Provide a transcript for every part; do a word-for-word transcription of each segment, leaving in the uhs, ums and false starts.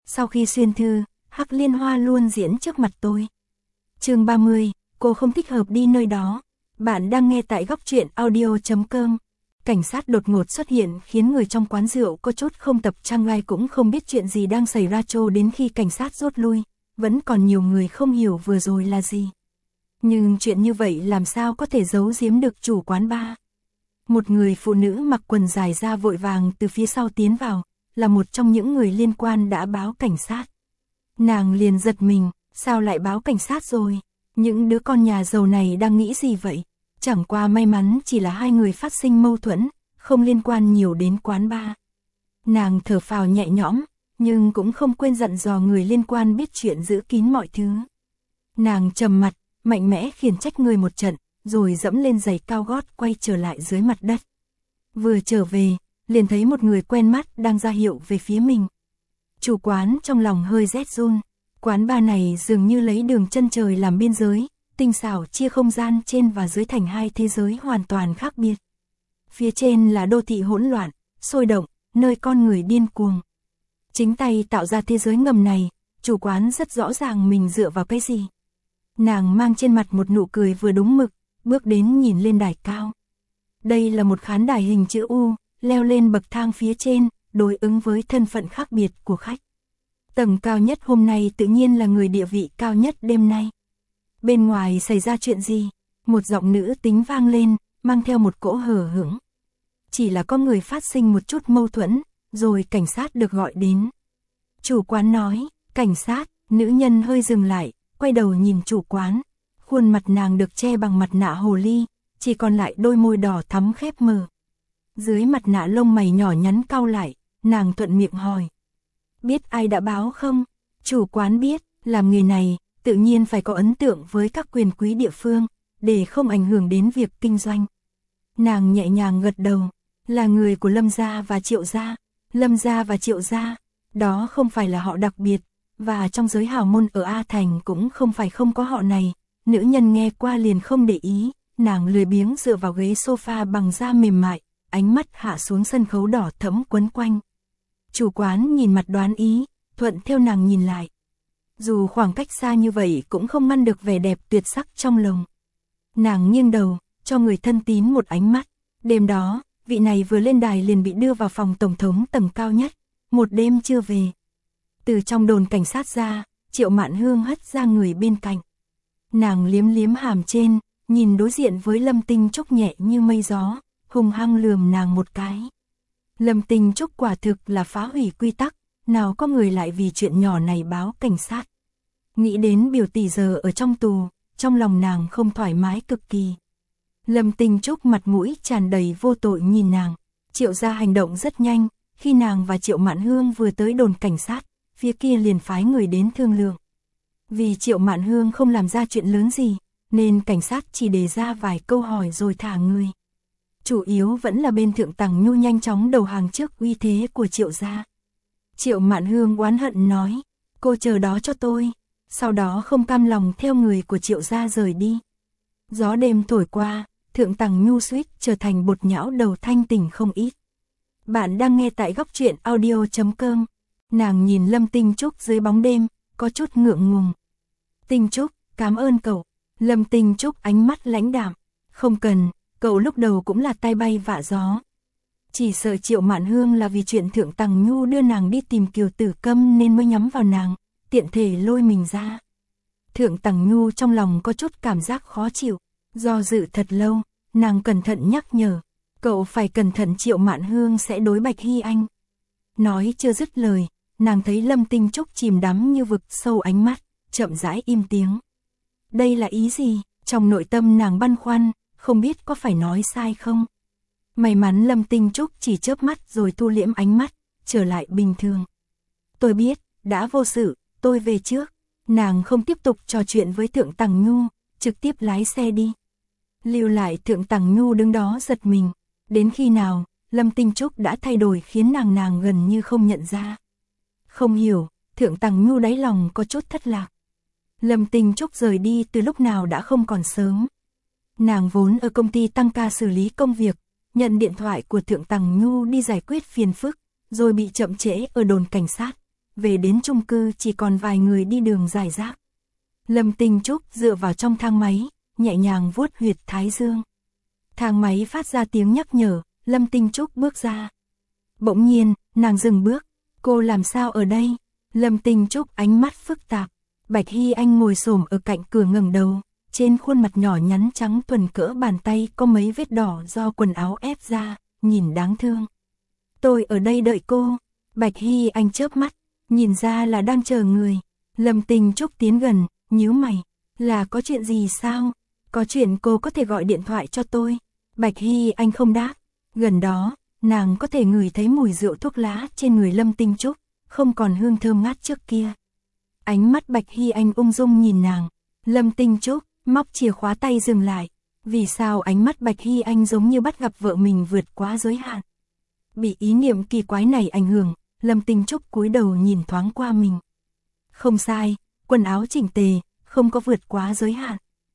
sau khi xuyên thư, Hắc Liên Hoa luôn diễn trước mặt tôi. Chương ba mươi, cô không thích hợp đi nơi đó. Bạn đang nghe tại góc truyện audio chấm com. Cảnh sát đột ngột xuất hiện khiến người trong quán rượu có chút không tập trung, ai cũng không biết chuyện gì đang xảy ra cho đến khi cảnh sát rút lui. Vẫn còn nhiều người không hiểu vừa rồi là gì. Nhưng chuyện như vậy làm sao có thể giấu giếm được chủ quán bar. Một người phụ nữ mặc quần dài da vội vàng từ phía sau tiến vào, là một trong những người liên quan đã báo cảnh sát. Nàng liền giật mình, sao lại báo cảnh sát rồi? Những đứa con nhà giàu này đang nghĩ gì vậy? Chẳng qua may mắn chỉ là hai người phát sinh mâu thuẫn, không liên quan nhiều đến quán bar. Nàng thở phào nhẹ nhõm, nhưng cũng không quên dặn dò người liên quan biết chuyện giữ kín mọi thứ. Nàng trầm mặt, mạnh mẽ khiển trách người một trận, rồi dẫm lên giày cao gót quay trở lại dưới mặt đất. Vừa trở về, liền thấy một người quen mắt đang ra hiệu về phía mình. Chủ quán trong lòng hơi rét run, quán bar này dường như lấy đường chân trời làm biên giới, tinh xảo chia không gian trên và dưới thành hai thế giới hoàn toàn khác biệt. Phía trên là đô thị hỗn loạn, sôi động, nơi con người điên cuồng. Chính tay tạo ra thế giới ngầm này, chủ quán rất rõ ràng mình dựa vào cái gì. Nàng mang trên mặt một nụ cười vừa đúng mực, bước đến nhìn lên đài cao. Đây là một khán đài hình chữ U, leo lên bậc thang phía trên, đối ứng với thân phận khác biệt của khách. Tầng cao nhất hôm nay tự nhiên là người địa vị cao nhất đêm nay. Bên ngoài xảy ra chuyện gì? Một giọng nữ tính vang lên, mang theo một cỗ hờ hững. Chỉ là có người phát sinh một chút mâu thuẫn, rồi cảnh sát được gọi đến. Chủ quán nói, cảnh sát, nữ nhân hơi dừng lại, quay đầu nhìn chủ quán. Khuôn mặt nàng được che bằng mặt nạ hồ ly, chỉ còn lại đôi môi đỏ thắm khép mờ. Dưới mặt nạ lông mày nhỏ nhắn cau lại, nàng thuận miệng hỏi. Biết ai đã báo không? Chủ quán biết, làm nghề này, tự nhiên phải có ấn tượng với các quyền quý địa phương, để không ảnh hưởng đến việc kinh doanh. Nàng nhẹ nhàng gật đầu, là người của Lâm gia và Triệu gia. Lâm gia và Triệu gia, đó không phải là họ đặc biệt, và trong giới hào môn ở A Thành cũng không phải không có họ này. Nữ nhân nghe qua liền không để ý, nàng lười biếng dựa vào ghế sofa bằng da mềm mại, ánh mắt hạ xuống sân khấu đỏ thẫm quấn quanh. Chủ quán nhìn mặt đoán ý, thuận theo nàng nhìn lại. Dù khoảng cách xa như vậy cũng không ngăn được vẻ đẹp tuyệt sắc trong lòng. Nàng nghiêng đầu, cho người thân tín một ánh mắt. Đêm đó, vị này vừa lên đài liền bị đưa vào phòng tổng thống tầng cao nhất, một đêm chưa về. Từ trong đồn cảnh sát ra, Triệu Mạn Hương hất ra người bên cạnh. Nàng liếm liếm hàm trên, nhìn đối diện với Lâm Tinh Trúc nhẹ như mây gió, hung hăng lườm nàng một cái. Lâm Tinh Trúc quả thực là phá hủy quy tắc, nào có người lại vì chuyện nhỏ này báo cảnh sát. Nghĩ đến biểu tỷ giờ ở trong tù, trong lòng nàng không thoải mái cực kỳ. Lâm Tinh Trúc mặt mũi tràn đầy vô tội nhìn nàng. Triệu gia hành động rất nhanh, khi nàng và Triệu Mạn Hương vừa tới đồn cảnh sát, phía kia liền phái người đến thương lượng. Vì Triệu Mạn Hương không làm ra chuyện lớn gì, nên cảnh sát chỉ đề ra vài câu hỏi rồi thả người. Chủ yếu vẫn là bên Thượng Tằng Nhu nhanh chóng đầu hàng trước uy thế của Triệu gia. Triệu Mạn Hương oán hận nói, cô chờ đó cho tôi, sau đó không cam lòng theo người của Triệu gia rời đi. Gió đêm thổi qua, Thượng Tằng Nhu suýt trở thành bột nhão đầu thanh tỉnh không ít. Bạn đang nghe tại góc truyện audio chấm com. Nàng nhìn Lâm Tinh Trúc dưới bóng đêm, có chút ngượng ngùng. Tinh Trúc, cảm ơn cậu. Lâm Tinh Trúc ánh mắt lãnh đạm. Không cần, cậu lúc đầu cũng là tay bay vạ gió. Chỉ sợ Triệu Mạn Hương là vì chuyện Thượng Tằng Nhu đưa nàng đi tìm Kiều Tử Câm nên mới nhắm vào nàng, tiện thể lôi mình ra. Thượng Tằng Nhu trong lòng có chút cảm giác khó chịu, do dự thật lâu, nàng cẩn thận nhắc nhở, cậu phải cẩn thận Triệu Mạn Hương sẽ đối Bạch Hy Anh. Nói chưa dứt lời, nàng thấy Lâm Tinh Trúc chìm đắm như vực sâu ánh mắt, chậm rãi im tiếng. Đây là ý gì? Trong nội tâm nàng băn khoăn, không biết có phải nói sai không? May mắn Lâm Tinh Trúc chỉ chớp mắt rồi thu liễm ánh mắt, trở lại bình thường. Tôi biết, đã vô sự, tôi về trước. Nàng không tiếp tục trò chuyện với Thượng Tằng Nhu, trực tiếp lái xe đi. Lưu lại Thượng Tằng Nhu đứng đó giật mình. Đến khi nào, Lâm Tinh Trúc đã thay đổi khiến nàng nàng gần như không nhận ra. Không hiểu, Thượng Tằng Nhu đáy lòng có chút thất lạc. Lâm Tinh Trúc rời đi từ lúc nào đã không còn sớm. Nàng vốn ở công ty tăng ca xử lý công việc, nhận điện thoại của Thượng Tằng Nhu đi giải quyết phiền phức, rồi bị chậm trễ ở đồn cảnh sát. về đến chung cư chỉ còn vài người đi đường rải rác. Lâm Tinh Trúc dựa vào trong thang máy, nhẹ nhàng vuốt huyệt thái dương. Thang máy phát ra tiếng nhắc nhở, Lâm Tinh Trúc bước ra. Bỗng nhiên, nàng dừng bước, cô làm sao ở đây? Lâm Tinh Trúc ánh mắt phức tạp. Bạch Hy Anh ngồi xổm ở cạnh cửa ngẩng đầu, trên khuôn mặt nhỏ nhắn trắng thuần cỡ bàn tay có mấy vết đỏ do quần áo ép ra, nhìn đáng thương. Tôi ở đây đợi cô. Bạch Hy Anh chớp mắt, nhìn ra là đang chờ người. Lâm Tinh Trúc tiến gần, nhíu mày, là có chuyện gì sao? Có chuyện cô có thể gọi điện thoại cho tôi. Bạch Hy Anh không đáp. Gần đó, nàng có thể ngửi thấy mùi rượu thuốc lá trên người Lâm Tinh Trúc, không còn hương thơm ngát trước kia. Ánh mắt Bạch Hy Anh ung dung nhìn nàng. Lâm Tinh Trúc móc chìa khóa tay dừng lại. Vì sao ánh mắt Bạch Hy Anh giống như bắt gặp vợ mình vượt quá giới hạn? Bị ý niệm kỳ quái này ảnh hưởng, Lâm Tinh Trúc cúi đầu nhìn thoáng qua mình. Không sai, quần áo chỉnh tề, không có vượt quá giới hạn.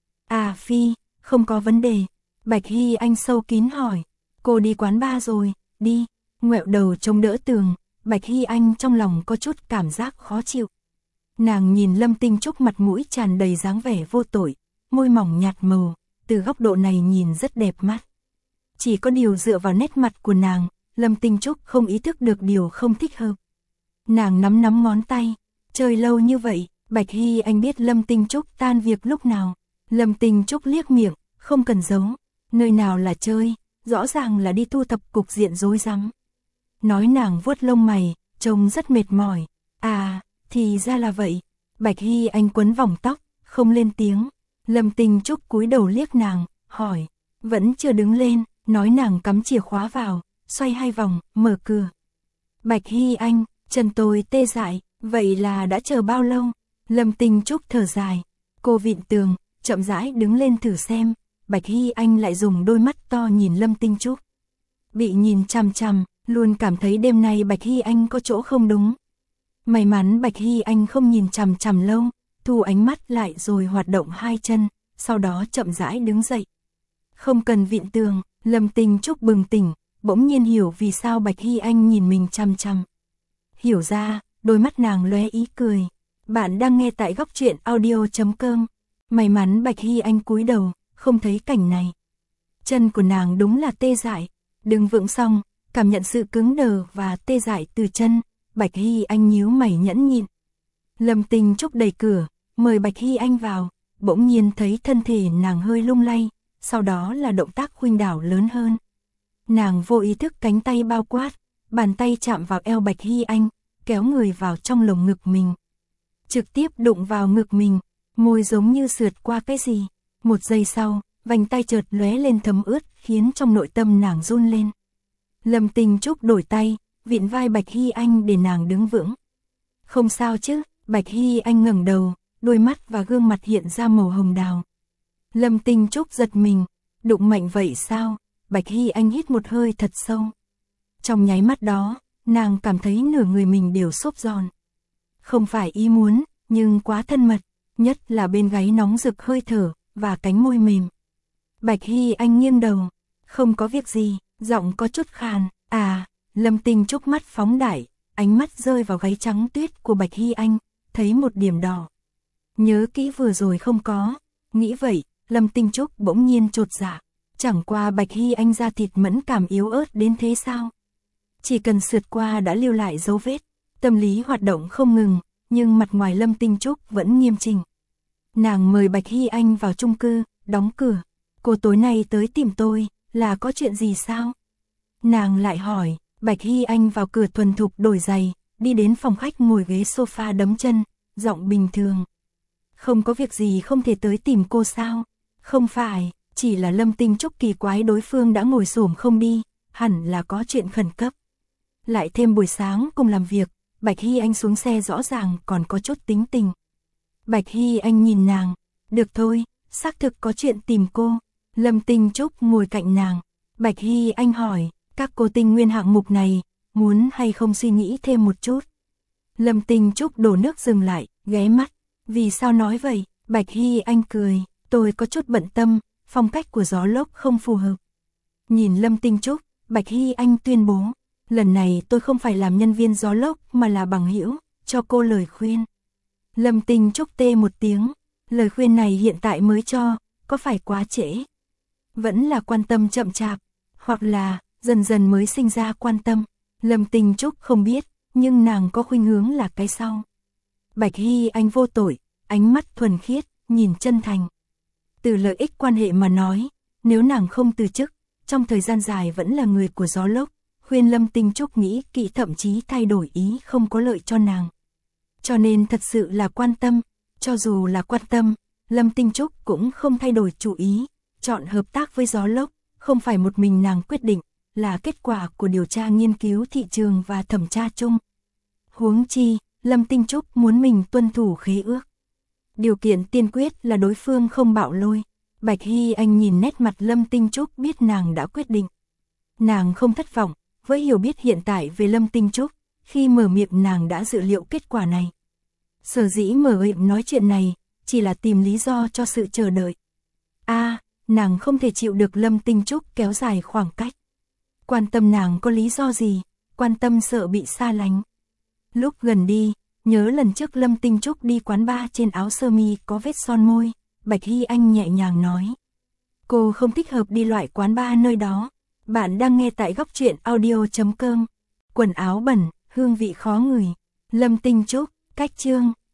À Phi, không có vấn đề. Bạch Hy Anh sâu kín hỏi. Cô đi quán bar rồi, đi. Ngoẹo đầu chống đỡ tường, Bạch Hy Anh trong lòng có chút cảm giác khó chịu. Nàng nhìn Lâm Tinh Trúc mặt mũi tràn đầy dáng vẻ vô tội, môi mỏng nhạt màu, từ góc độ này nhìn rất đẹp mắt. Chỉ có điều dựa vào nét mặt của nàng, Lâm Tinh Trúc không ý thức được điều không thích hợp. Nàng nắm nắm ngón tay, chơi lâu như vậy, Bạch Hy Anh biết Lâm Tinh Trúc tan việc lúc nào. Lâm Tinh Trúc liếc miệng, không cần giấu, nơi nào là chơi, rõ ràng là đi thu thập cục diện rối rắm. Nói nàng vuốt lông mày, trông rất mệt mỏi. À, thì ra là vậy. Bạch Hy Anh quấn vòng tóc, không lên tiếng. Lâm Tinh Trúc cúi đầu liếc nàng, hỏi, vẫn chưa đứng lên, nói nàng cắm chìa khóa vào, xoay hai vòng, mở cửa. Bạch Hy Anh, chân tôi tê dại, vậy là đã chờ bao lâu? Lâm Tinh Trúc thở dài, cô vịn tường, chậm rãi đứng lên thử xem. Bạch Hy Anh lại dùng đôi mắt to nhìn Lâm Tinh Trúc. Bị nhìn chằm chằm, luôn cảm thấy đêm nay Bạch Hy Anh có chỗ không đúng. May mắn Bạch Hy Anh không nhìn chằm chằm lâu, thu ánh mắt lại rồi hoạt động hai chân, sau đó chậm rãi đứng dậy. Không cần vịn tường, Lâm Tinh Trúc bừng tỉnh, bỗng nhiên hiểu vì sao Bạch Hy Anh nhìn mình chằm chằm. Hiểu ra, đôi mắt nàng lóe ý cười. Bạn đang nghe tại góc truyện audio chấm com. May mắn Bạch Hy Anh cúi đầu, không thấy cảnh này. Chân của nàng đúng là tê dại, đứng vững xong, cảm nhận sự cứng đờ và tê dại từ chân, Bạch Hy Anh nhíu mày nhẫn nhịn. Lâm Tinh Trúc đẩy cửa, mời Bạch Hy Anh vào, bỗng nhiên thấy thân thể nàng hơi lung lay, sau đó là động tác khuynh đảo lớn hơn. Nàng vô ý thức cánh tay bao quát, bàn tay chạm vào eo Bạch Hy Anh, kéo người vào trong lồng ngực mình. Trực tiếp đụng vào ngực mình, môi giống như sượt qua cái gì. Một giây sau, vành tay chợt lóe lên thấm ướt, khiến trong nội tâm nàng run lên. Lâm Tinh Trúc đổi tay, vịn vai Bạch Hy Anh để nàng đứng vững. Không sao chứ? Bạch Hy Anh ngẩng đầu, đôi mắt và gương mặt hiện ra màu hồng đào. Lâm Tinh Trúc giật mình, đụng mạnh vậy sao? Bạch Hy Anh hít một hơi thật sâu. Trong nháy mắt đó, nàng cảm thấy nửa người mình đều xốp giòn. Không phải ý muốn, nhưng quá thân mật, nhất là bên gáy nóng rực hơi thở và cánh môi mềm. Bạch Hy Anh nghiêng đầu, không có việc gì, giọng có chút khàn. À, Lâm Tinh Trúc mắt phóng đại, ánh mắt rơi vào gáy trắng tuyết của Bạch Hy Anh, thấy một điểm đỏ. Nhớ kỹ vừa rồi không có, nghĩ vậy, Lâm Tinh Trúc bỗng nhiên chột dạ. Chẳng qua Bạch Hy Anh da thịt mẫn cảm yếu ớt đến thế sao? Chỉ cần sượt qua đã lưu lại dấu vết, tâm lý hoạt động không ngừng, nhưng mặt ngoài Lâm Tinh Trúc vẫn nghiêm chỉnh. Nàng mời Bạch Hy Anh vào chung cư, đóng cửa. Cô tối nay tới tìm tôi, là có chuyện gì sao? Nàng lại hỏi. Bạch Hy Anh vào cửa thuần thục đổi giày, đi đến phòng khách ngồi ghế sofa đấm chân, giọng bình thường. Không có việc gì không thể tới tìm cô sao? Không phải, chỉ là Lâm Tinh Trúc kỳ quái đối phương đã ngồi xổm không đi, hẳn là có chuyện khẩn cấp. Lại thêm buổi sáng cùng làm việc, Bạch Hy Anh xuống xe rõ ràng còn có chút tính tình. Bạch Hy Anh nhìn nàng, được thôi, xác thực có chuyện tìm cô. Lâm Tinh Trúc ngồi cạnh nàng. Bạch Hy Anh hỏi, các cô tinh nguyên hạng mục này, muốn hay không suy nghĩ thêm một chút? Lâm Tinh Trúc đổ nước dừng lại, ghé mắt. Vì sao nói vậy? Bạch Hy Anh cười, tôi có chút bận tâm, phong cách của Gió Lốc không phù hợp. Nhìn Lâm Tinh Trúc, Bạch Hy Anh tuyên bố, lần này tôi không phải làm nhân viên Gió Lốc mà là bằng hữu, cho cô lời khuyên. Lâm Tinh Trúc tê một tiếng, lời khuyên này hiện tại mới cho, có phải quá trễ? Vẫn là quan tâm chậm chạp, hoặc là dần dần mới sinh ra quan tâm. Lâm Tinh Trúc không biết, nhưng nàng có khuynh hướng là cái sau. Bạch Hy Anh vô tội, ánh mắt thuần khiết, nhìn chân thành. Từ lợi ích quan hệ mà nói, nếu nàng không từ chức, trong thời gian dài vẫn là người của gió lốc, khuyên Lâm Tinh Trúc nghĩ kỹ thậm chí thay đổi ý không có lợi cho nàng. Cho nên thật sự là quan tâm, cho dù là quan tâm, Lâm Tinh Trúc cũng không thay đổi chủ ý, chọn hợp tác với gió lốc, không phải một mình nàng quyết định, là kết quả của điều tra nghiên cứu thị trường và thẩm tra chung. Huống chi, Lâm Tinh Trúc muốn mình tuân thủ khế ước. Điều kiện tiên quyết là đối phương không bạo lôi. Bạch Hy Anh nhìn nét mặt Lâm Tinh Trúc biết nàng đã quyết định. Nàng không thất vọng, với hiểu biết hiện tại về Lâm Tinh Trúc, khi mở miệng nàng đã dự liệu kết quả này. Sở dĩ mở miệng nói chuyện này, chỉ là tìm lý do cho sự chờ đợi. A, à, nàng không thể chịu được Lâm Tinh Trúc kéo dài khoảng cách. Quan tâm nàng có lý do gì, quan tâm sợ bị xa lánh. Lúc gần đi, nhớ lần trước Lâm Tinh Trúc đi quán bar trên áo sơ mi có vết son môi, Bạch Hy Anh nhẹ nhàng nói. Cô không thích hợp đi loại quán bar nơi đó. Bạn đang nghe tại góc truyện audio chấm com. Quần áo bẩn, hương vị khó ngửi. Lâm Tinh Trúc, cách chương.